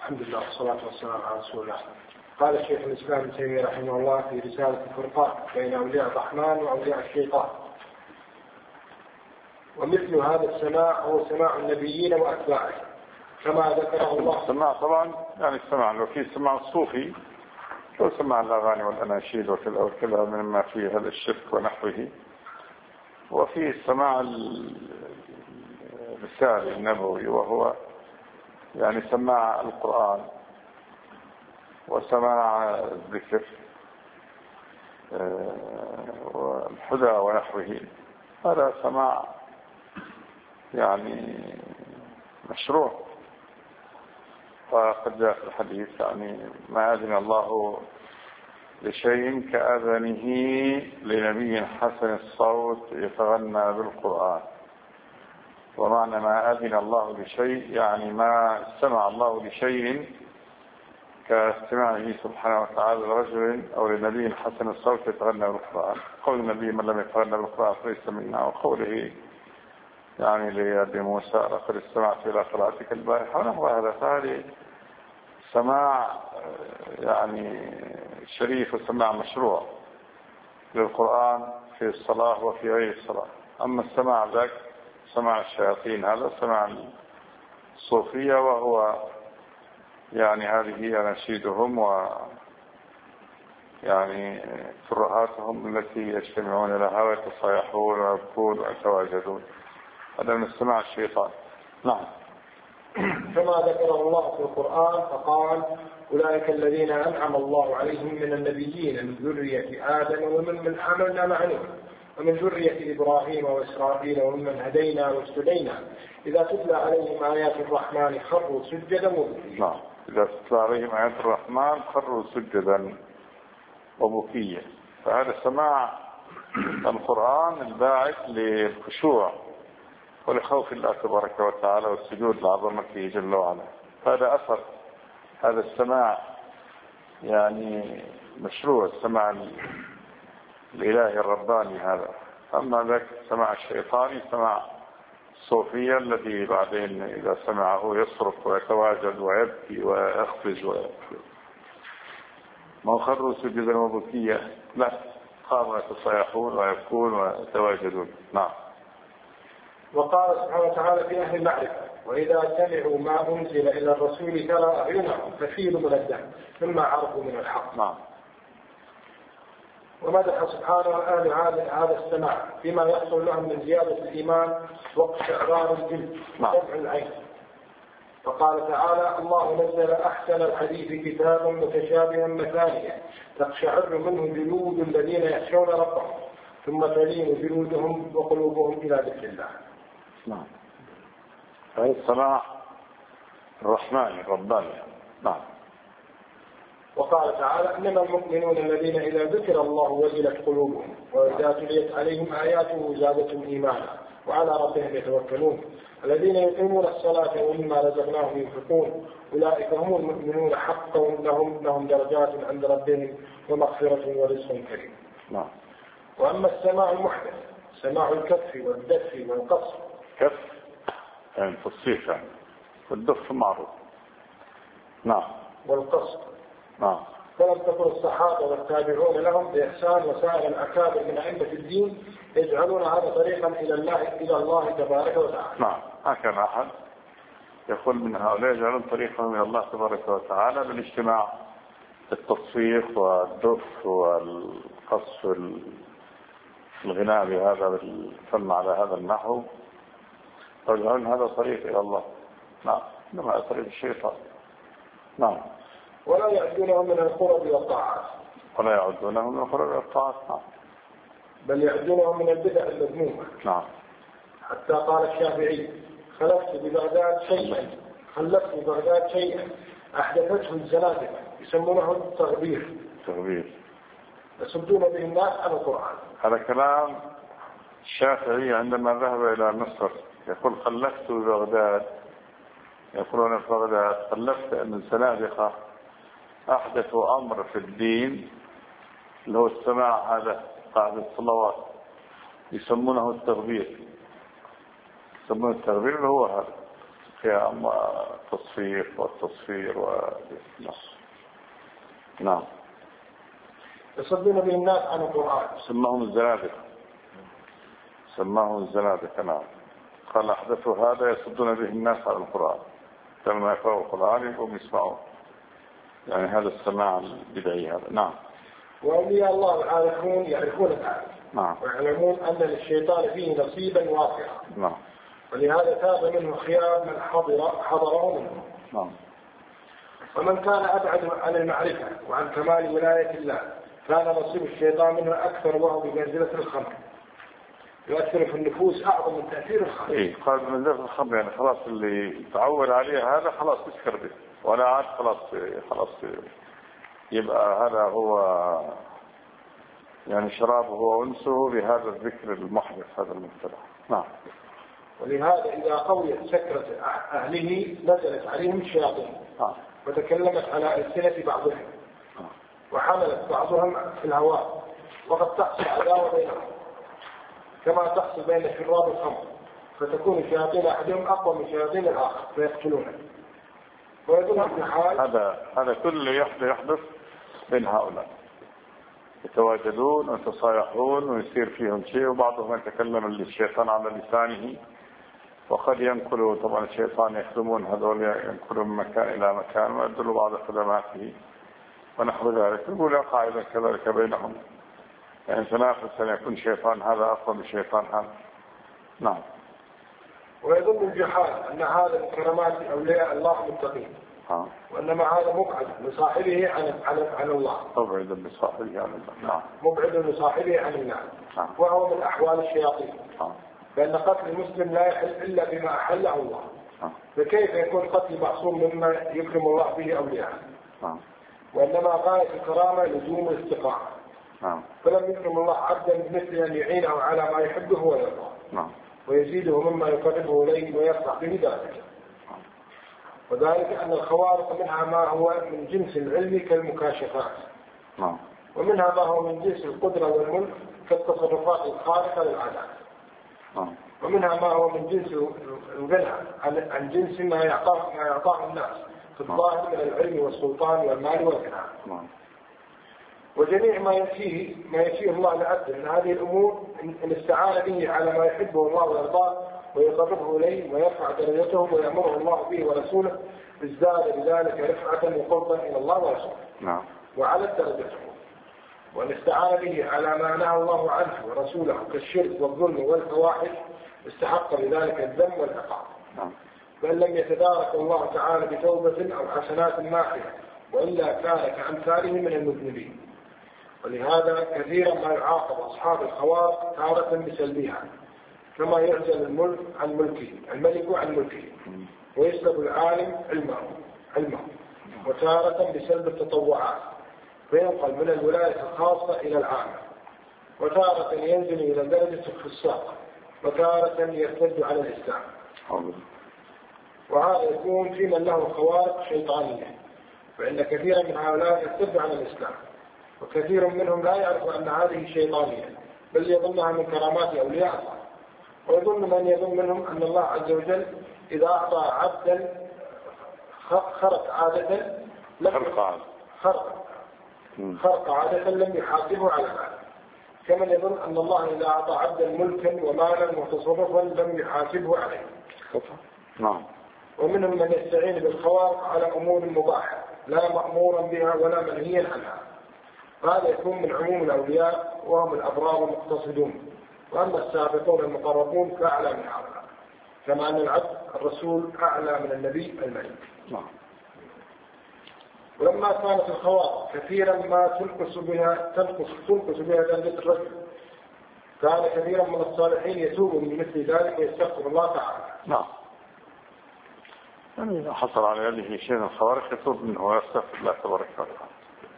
الحمد لله والصلاة والسلام على رسول الله. قال الشيخ الإسلام ابن تيمية رحمه الله في رسالة الفرقان بين أولياء الرحمن وأولياء الشيطان: ومثل هذا السماع هو سماع النبيين وأتباعه كما ذكره الله. السماع طبعا يعني السماع لو في السماع الصوفي لو سماع الأغاني والأناشيد وكذا مما فيه هذا الشرك ونحوه، وفي السماع الرسالي النبوي وهو يعني سماع القرآن وسماع الذكر والحدى ونحوه، هذا سماع يعني مشروع. فقد جاء في الحديث يعني ما أذن الله لشيء كأذنه لنبي حسن الصوت يتغنى بالقرآن. ومعنى ما أذن الله لشيء يعني ما استمع الله لشيء كاستماعه سبحانه وتعالى لرجل أو لنبي حسن الصوت يتغنى بالقرآن. قول النبي من لم يتغنى بالقرآن فليس منا، وقوله يعني لأبي موسى لقد استمعت إلى قراءتك البارحة ونحو هذا. فهذه سماع يعني شريف وسماع مشروع للقرآن في الصلاة وفي غير الصلاة. أما السماع ذاك سماع الشياطين، هذا سماع الصوفية، وهو يعني هذه أناشيدهم ويعني ترهاتهم التي يجتمعون لها ويتصايحون ويبكون ويتواجدون، هذا من السماع الشيطان. نعم. كما ذكره الله في القرآن فقال: أولئك الذين أنعم الله عليهم من النبيين من ذرية آدم ومن حملنا مع نوح ومن ذرية إبراهيم وإسرائيل وممن هدينا واجتبينا إذا تتلى عليهم آيات الرحمن خروا سجدا وبكيا. نعم، إذا تتلى عليهم آيات الرحمن خروا سجدا وبكيا. فهذا سماع القرآن الباعث للخشوع ولخوف الله تبارك وتعالى والسجود لعظمته جل وعلا. هذا أثر هذا السماع يعني مشروع، السماع الإلهي الرباني هذا. أما ذاك السماع الشيطاني سماع الصوفية الذي بعدين إذا سمعه يصرخ ويتواجد ويبكي ويخفز ما خروا سجدا وبكيا، لا، قاموا يتصايحون ويبكون ويتواجدون. نعم. وقال سبحانه وتعالى في أهل المعرفة: وإذا سمعوا ما أنزل إلى الرسول ترى أعينهم تفيض من الدم مما عرفوا من الحق. نعم. ومدح سبحانه أهل هذا السماع فيما يحصل لهم من زيادة الإيمان واقشعرار الجلد وسمع العين. فقال تعالى: الله نزل أحسن الحديث كتابا متشابها مثانيا تقشعر منه جلود الذين يخشون ربهم ثم تلين جلودهم وقلوبهم إلى ذكر الله. نعم. هذا السماع الرحمن الرباني. نعم. وقال تعالى: إنما المؤمنون الذين إذا ذكر الله وجلت قلوبهم وإذا تليت عليهم آياته زادتهم إيمانا وعلى ربهم يتوكلون الذين يقيمون الصلاة ومما رزقناهم ينفقون أولئك هم المؤمنون حقا لهم درجات عند ربهم ومغفرة ورزق كريم. نعم. وأما السماع المحدث سماع الكف والدف والقصر. كف يعني تصفيق يعني، والدف معروف. نعم. والقصر. نعم. فلم تكن الصحابة والتابعون لهم بإحسان وسائر الأكابر من أئمة الدين يجعلون هذا طريقا إلى الله تبارك وتعالى. نعم. هكذا أحد يقول من هؤلاء يجعلون طريقهم إلى الله تبارك وتعالى بالاجتماع التصفيق والدف والقص الغناء بهذا بالفن على هذا النحو، ويجعلون هذا طريق إلى الله. نعم. إنما طريق الشيطان. نعم. ولا يعدونه من القرب والطاعات. ولا يعدونه من القرب والطاعات. نعم. بل يعدونه من البدع المذمومة. نعم. حتى قال الشافعي: خلفت ببغداد شيئا أحدثته الزنادقة يسمونه التغبير. يصدون به الناس عن القرآن. هذا كلام الشافعي عندما ذهب إلى مصر، يقول خلفت ببغداد، يقولون في بغداد خلفت أن الزنادقة أحدثوا أمر في الدين اللي هو السماع هذا بعد الصلوات يسمونه التغبير. اللي هو هذا فيها أما التصفير والتصفير نعم. يصدون به الناس عن القرآن. سماهم الزنادقة نعم. قال أحدثوا هذا يصدون به الناس عن القرآن، لما يقرأوا القرآن يقوم يسمعوا، يعني هذا السماع البدعي هذا. نعم. وأولياء الله يعرفون ذلك. نعم. ويعلمون أن للشيطان فيه نصيبا واسعا. نعم. ولهذا تاب منه خيار من حضره منه. نعم. ومن كان أبعد عن المعرفة وعن كمال ولاية الله كان نصيب الشيطان منه أكثر، وهو بمنزلة الخمر، يؤثر في النفوس أعظم من تأثير الخمر. إيه قال بمنزلة الخمر، يعني خلاص اللي تعود عليه هذا خلاص يسكر به، ولا عاد خلاص يبقى هذا هو يعني شرابه وأنسه بهذا الذكر المحدث هذا المبتدع. نعم. ولهذا إذا قويت سكرة أهله نزلت عليهم الشياطين وتكلمت على ألسنة بعضهم وحملت بعضهم في الهواء، وقد تحصل عداوة بينهم كما تحصل بين شراب الخمر، فتكون شياطين أحدهم أقوى من شياطين الآخر فيقتلونه. ويدل في حال هذا كله يحدث بين هؤلاء، يتواجدون ويتصايحون ويصير فيهم شيء، وبعضهم يتكلم للشيطان على لسانه، وقد ينقلوا طبعا الشيطان يخدمون هذول ينقلوا من مكان إلى مكان ويدلوا بعض خدماته ونحو ذلك. يقول قاعدة كذلك بينهم، يعني تنافس أن يكون شيطان هذا أقوى من شيطان هذا. نعم. ويظن الجحال أن هذا من كرامات أولياء الله المتقين، وإنما هذا مبعد لصاحبه عن الله. مبعد لصاحبه عن الله. نعم. مبعد لصاحبه عن الله. وهو من أحوال الشياطين. لأن قتل المسلم لا يحل إلا بما أحله الله. فكيف يكون قتل معصوم مما يكرم الله به أولياءه؟ وإنما غاية الكرامة لزوم الاستقامة. فلم يكرم الله عبدا بمثل أن يعينه على ما يحبه ويرضاه، ويزيده مما يقربه إليه ويفرح به ذلك. وذلك أن الخوارق منها ما هو من جنس العلم كالمكاشفات، ومنها ما هو من جنس القدرة والملك كالتصرفات الخارقة للعادات، ومنها ما هو من جنس الغنى عن جنس ما يعطاه الناس في الظاهر من العلم والسلطان والمال والغنى. وجميع ما يأتيه الله لعبده من هذه الأمور إن استعان به على ما يحبه الله ويرضاه ويقربه إليه ويرفع درجته ويأمره الله به ورسوله ازداد بذلك رفعة وقربا إلى الله ورسوله وعلى درجته. وإن استعان به على ما نهى الله عنه ورسوله كالشرك والظلم والفواحش استحق بذلك الذم والعقاب، بل لم يتدارك الله تعالى بتوبة أو حسنات ماحية، وإلا كان كأمثاله من المذنبين. ولهذا كثيرا ما يعاقب أصحاب الخوارق تارة بسلبها، كما يعزل الملك عن ملكه ويسلب العالم علمه وتارة بسلب التطوعات فينقل من الولاية الخاصة إلى العامة، وتارة ينزل إلى درجة الفساق، وتارة يرتد على الإسلام. وهذا يكون في من له خوارق شيطانية، فإن كثيرا من هؤلاء يرتد على الإسلام، وكثير منهم لا يعرف أن هذه شيطانية بل يظنها من كرامات أولياء الله. ويظن من يظن منهم أن الله عز وجل إذا أعطى عبدا خرق عادة لم يحاسبه على ذلك، كمن يظن أن الله إذا أعطى عبدا ملكا ومالا وتصرفا لم يحاسبه عليه. ومنهم من يستعين بالخوارق على أمور مباحة لا مأمورا بها ولا منهيا عنها، هذا يكون من عموم الأولياء وهم الأبرار المقتصدون. وأما السابقون المقربون فأعلى من هؤلاء، كما أن العبد الرسول أعلى من النبي الملك. ولما كانت الخواطر كثيرا ما تنقص بها درجة الرجل، كان كثيرا من الصالحين يتوب من مثل ذلك ويستغفر الله تعالى. يعني إذا حصل على يده شيء من الخوارق يتوب منه ويستغفر الله تبارك وتعالى،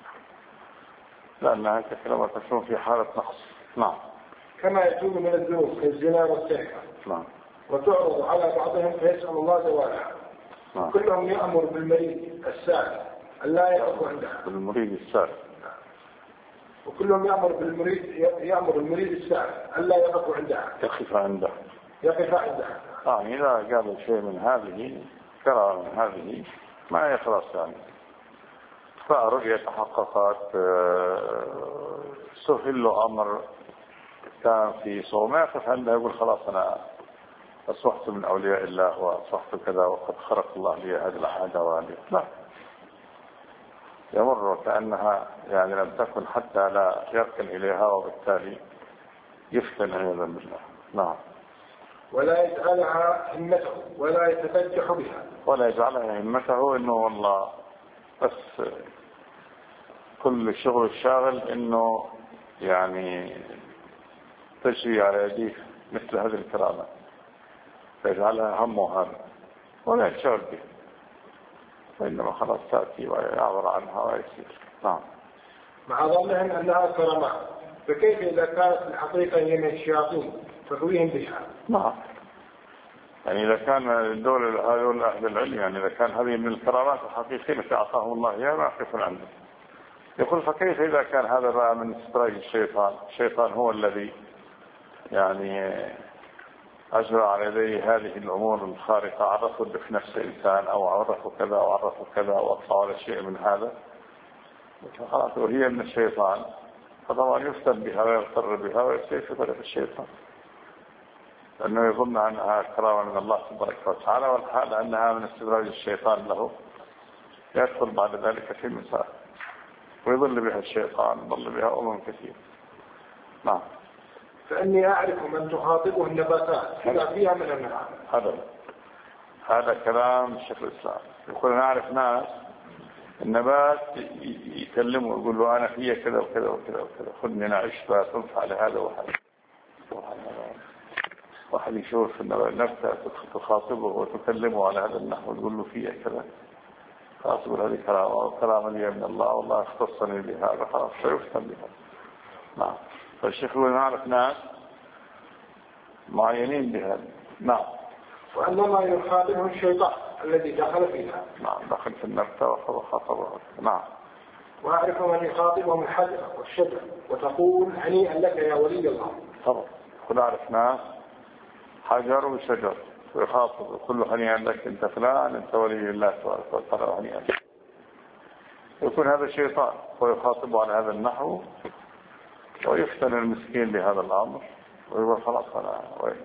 لأنها كلمة تكون في حالة نقص. كما يتوب من الذنوب كالزنا والسرقة. وتعرض على بعضهم فيسأل الله زوالها. كلهم يأمر بالمريض السائل ألا يقف عندها. بالمريض السائل. وكلهم يأمر المريض السائل ألا يقف عندها. يقف عندها. يعني إذا قابل شيء من هذه كرامة من هذه ما يخلص يعني. فرؤية تحققت، سهل له أمر كان في صوم ما يقف عنده يقول خلاص أنا أصبحت من أولياء الله وأصبحت كذا وقد خرق الله لي هذه العادة وهذه. لا، يمر كأنها يعني لم تكن حتى لا يركن إليها وبالتالي يفتن عياذا بالله. نعم. ولا يجعلها همته ولا يتفجح بها. ولا يجعلها همته إنه والله بس كل الشغل الشاغل إنه يعني تجري على يديه مثل هذه الكرامة فيجعلها همه هذا ولا يشعر به، وإنما خلاص تأتي ويعبر عنها ويسير. نعم. مع ظنهم أنها كرامات، فكيف إذا كانت الحقيقة هي من الشياطين تقويهم بها؟ نعم. يعني إذا كان دول أهل العلم يعني إذا كان هذه من الكرامات الحقيقية التي أعطاهم الله إياها ما يقفون عنده. يقول فكيف إذا كان هذا بقى من استدراج الشيطان؟ الشيطان هو الذي يعني أجرى على يديه هذه الأمور الخارقة، عرفوا في نفس الإنسان أو عرفوا كذا أو عرفوا كذا أو أطلعوا على شيء من هذا، خلاص وهي من الشيطان، فطبعا يفتن بها ويغتر بها ويصير في طريق الشيطان، لأنه يظن أنها كرامة من الله تبارك وتعالى، والحال أنها من استدراج الشيطان له، يدخل بعد ذلك في المسائل ويضل بها الشيطان، يضل بها أمم كثير. نعم. فإني أعرف من تخاطبه النباتات كما فيها من النعم. هذا كلام الشيخ الإسلام. يقول نعرف ناس النبات يكلمه ويقول له أنا فيها كذا وكذا وكذا وكذا، خذني أنا عشبة تنفع لهذا وهذا. واحد يشوف النبتة تخاطبه وتكلمه على هذا النحو وتقول له فيها كذا، خلاص يقول هذه كرامة لي من الله والله اختصني بهذا، خلاص سيفتن بها. نعم. فالشيخ يقول نعرف ناس معينين بهذا. نعم. وأنما يخاطبه الشيطان الذي دخل فيها. نعم، دخل في النبتة وخاطبه. نعم. وأعرف من يخاطبهم الحجر والشجر وتقول هنيئا لك يا ولي الله. طبعا كل أعرف ناس حجر وشجر ويخاطب كل هنيئا لك أنت فلان أنت ولي الله تبارك وتعالى هنيئا لك. يكون هذا الشيطان ويخاطب على هذا النحو ويفتن المسكين بهذا الأمر ويقول خلاص أنا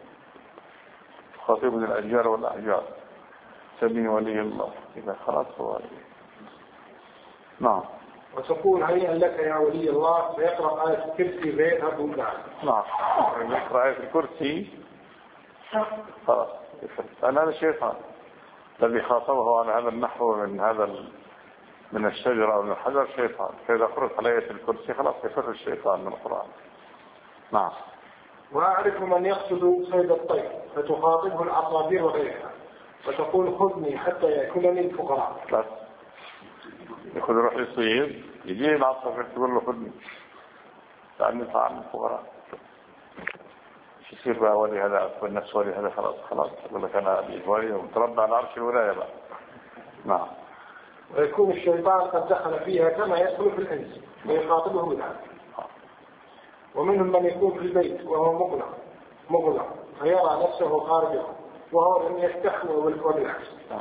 خاطبني الأشجار والأحجار سمي ولي الله إذا خلاص هو ولي. نعم. وتقول هنيئا لك يا ولي الله فيقرأ آية الكرسي فيذهب وكذا. نعم. يقرأ آية الكرسي خلاص أنا هذا الشيطان الذي خاطبه على هذا النحو من الشجرة أو من الحجر شيطان، فإذا قرأت على آية الكرسي خلاص يفر الشيطان من القرآن. نعم. وأعرف من يقصد صيد الطير فتخاطبه العصافير وغيرها وتقول خذني حتى يأكلني الفقراء. بس يأخذ روح يصيد يجي العصافير تقول له خذني لأني طعام الفقراء. شو يصير بقى ولي هذا والنفس ولي هذا خلاص يقول لك أنا ولي ومتربى على عرش الولاية بقى. نعم. ويكون الشيطان قد دخل فيها كما يدخل في الإنس ويخاطبه بالعكس. ومنهم من يكون في البيت وهو مغلق فيرى نفسه خارجه وهو لم يستحوى والعكس.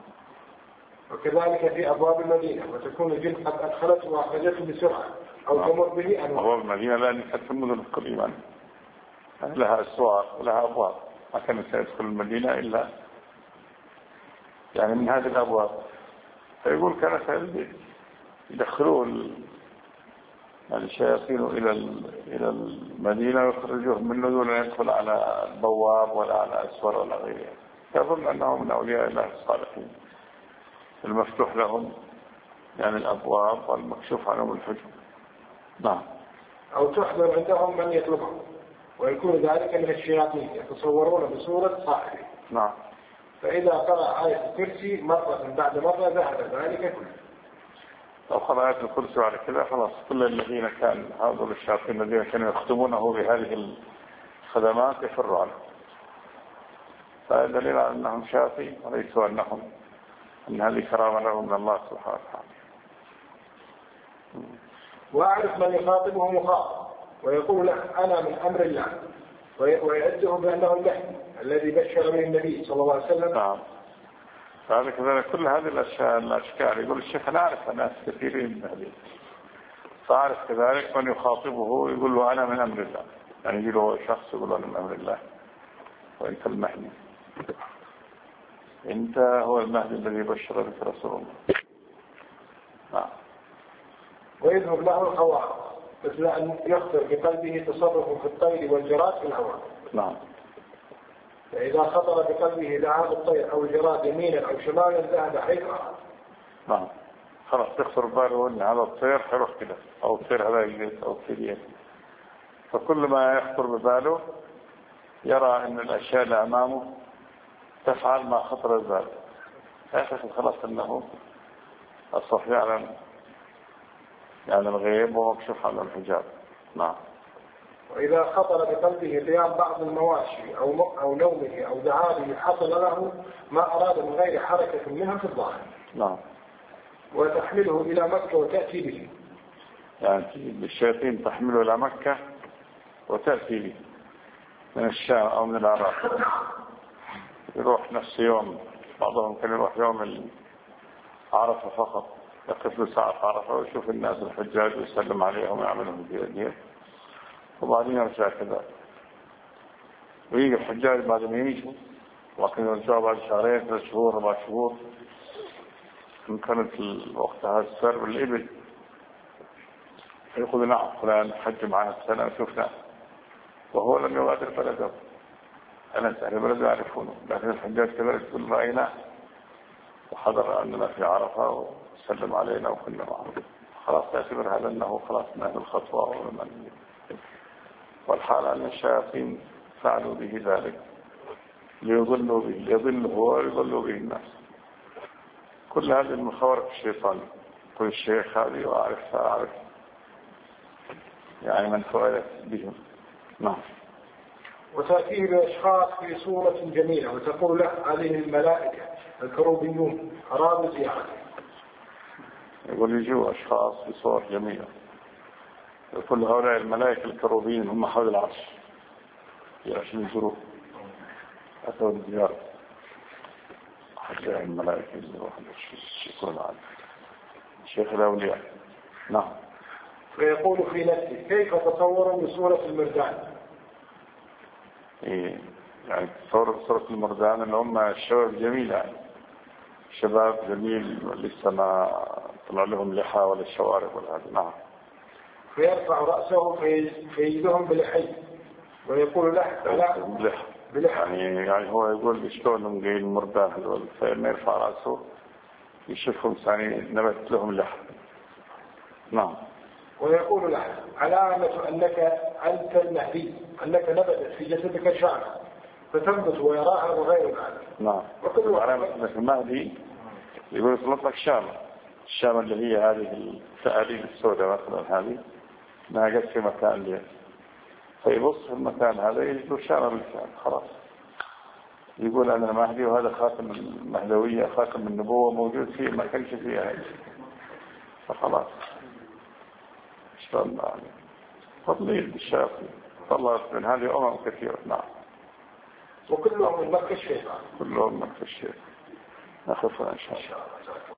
وكذلك في أبواب المدينة وتكون الجن قد أدخلته وأخرجته بسرعة أو تمر به أنواع. أبواب المدينة لأن كانت المدن القديمة لها أسواق ولها أبواب، ما كان سيدخل المدينة إلا يعني من هذه الأبواب. فيقول كان سيد يدخلوه الشياطين إلى المدينة ويخرجوهم منه دون أن يدخل على البواب ولا على أسور ولا غيره. يظن أنهم من أولياء الله الصالحين المفتوح لهم يعني الأبواب والمكشوف عنهم الحجب. نعم. أو تحضر عندهم من يطلبهم ويكون ذلك من الشياطين يتصورون بصورة صاحبه. نعم. فإذا قرأ آية الكرسي مرة بعد مرة ذهب ذلك كله. لو قرأ آية الكرسي على كذا خلاص كل الذين كان هؤلاء الشياطين الذين كانوا يختمونه بهذه الخدمات يفروا عنه. فهذا دليل على أنهم شياطين وليسوا أن هذه كرامة لهم من الله سبحانه وتعالى. وأعرف من يخاطبه مخاطب ويقول له أنا من أمر الله ويعده بأنه المهدي الذي بشر به النبي صلى الله عليه وسلم. نعم. فهذا كذلك كل هذه الأشكال يقول الشيخ أنا أعرف ناس كثيرين من هذه، فأعرف كذلك من يخاطبه يقول له أنا من أمر الله، يعني يجي له شخص يقول له أنا من أمر الله وأنت المهدي، أنت هو المهدي الذي بشر بك رسول الله. نعم. ويذهب له الخواطر مثل أن يخطر بقلبه تصرف في الطير والجراد في الهواء. نعم. فإذا خطر بقلبه ذهاب الطير أو الجراد يمينا أو شمالا ذهب حيث أراد. نعم. خلاص تخطر باله أن هذا الطير حيروح كده، أو الطير هذا يجلس أو الطير يجلس. فكل ما يخطر بباله يرى أن الأشياء اللي أمامه تفعل ما خطر بباله، يعتقد خلاص أنه أصبح يعلم يعني الغيب ومكشوف عن الحجاب. نعم. وإذا خطر بقلبه قيام بعض المواشي أو نومه أو ذهابه حصل له ما أراد من غير حركة منها في الظاهر. نعم. وتحمله إلى مكة وتأتي به، يعني الشياطين تحمله إلى مكة وتأتي به من الشام أو من العراق، يروح نفس يوم، بعضهم كان يروح يوم عرفة فقط، يقف له ساعة عرفة ويشوف الناس الحجاج ويسلم عليهم ويعملهم بيديه وبعدين يرجع كذا، ويجي الحجاج بعد ما يجوا لكن يرجعوا بعد شهرين 3 شهور 4 شهور، إن كانت وقتها السر بالإبل يقول نعم فلان حج معنا السنة شفنا وهو لم يغادر بلده، أنا أهل بلده يعرفونه، لكن الحجاج كذلك يقول رأينا وحضر عندنا في عرفة وسلم علينا وكنا معه، خلاص تعتبر هذا أنه خلاص نهى الخطوة ومن. والحال أن الشياطين فعلوا به ذلك ليضلوا به، ليضله هو ويضلوا به الناس. كل هذه من خوارق الشيطان. كل الشيخ هذه وأعرف يعني من فعلت بهم. نعم. وتأتيه بأشخاص في صورة جميلة وتقول له هذه الملائكة الكروبيون أرادوا زيارته. يقول يجوا أشخاص في صور جميلة، كل هؤلاء الملائكة الكروبين هم حول العرش عشان يزوروا أتوا الزيارة حتى الملائكة يزوروا يكون عالم شيخ الأولياء. نعم. فيقول في نفسه كيف تصوروا بصورة المردان؟ يعني صورة المردان اللي هم الشباب جميل، يعني شباب جميل لسه ما طلع لهم لحى ولا الشوارب ولا هذا. نعم. فيرفع رأسه فيجدهم بلحي ويقول له بلحى، يعني هو يقول شلونهم جايين المردان هذول، فلما يرفع رأسه يشوفهم ثاني نبت لهم لحى. نعم. ويقول له علامة أنك أنت المهدي أنك نبتت في جسدك شعر فتنبت ويراها وغير ذلك. نعم. علامة أنك المهدي يقول يطلق لك الشام اللي هي هذه التأليف السوداء مثلا، هذه انها جت في مكان ليه، فيبص في المكان هذا يجد شام بالفعل خلاص، يقول أنا المهدي وهذا خاتم المهدوية خاتم النبوة موجود فيه ما كانش فيه هذا، فخلاص اشتغلنا عليه. تضليل بالشياطين طلعت من هذه كثيرة. نعم. وكلهم من مكة الشيطان. كلهم من مكة الشيطان. نخفنا إن شاء الله.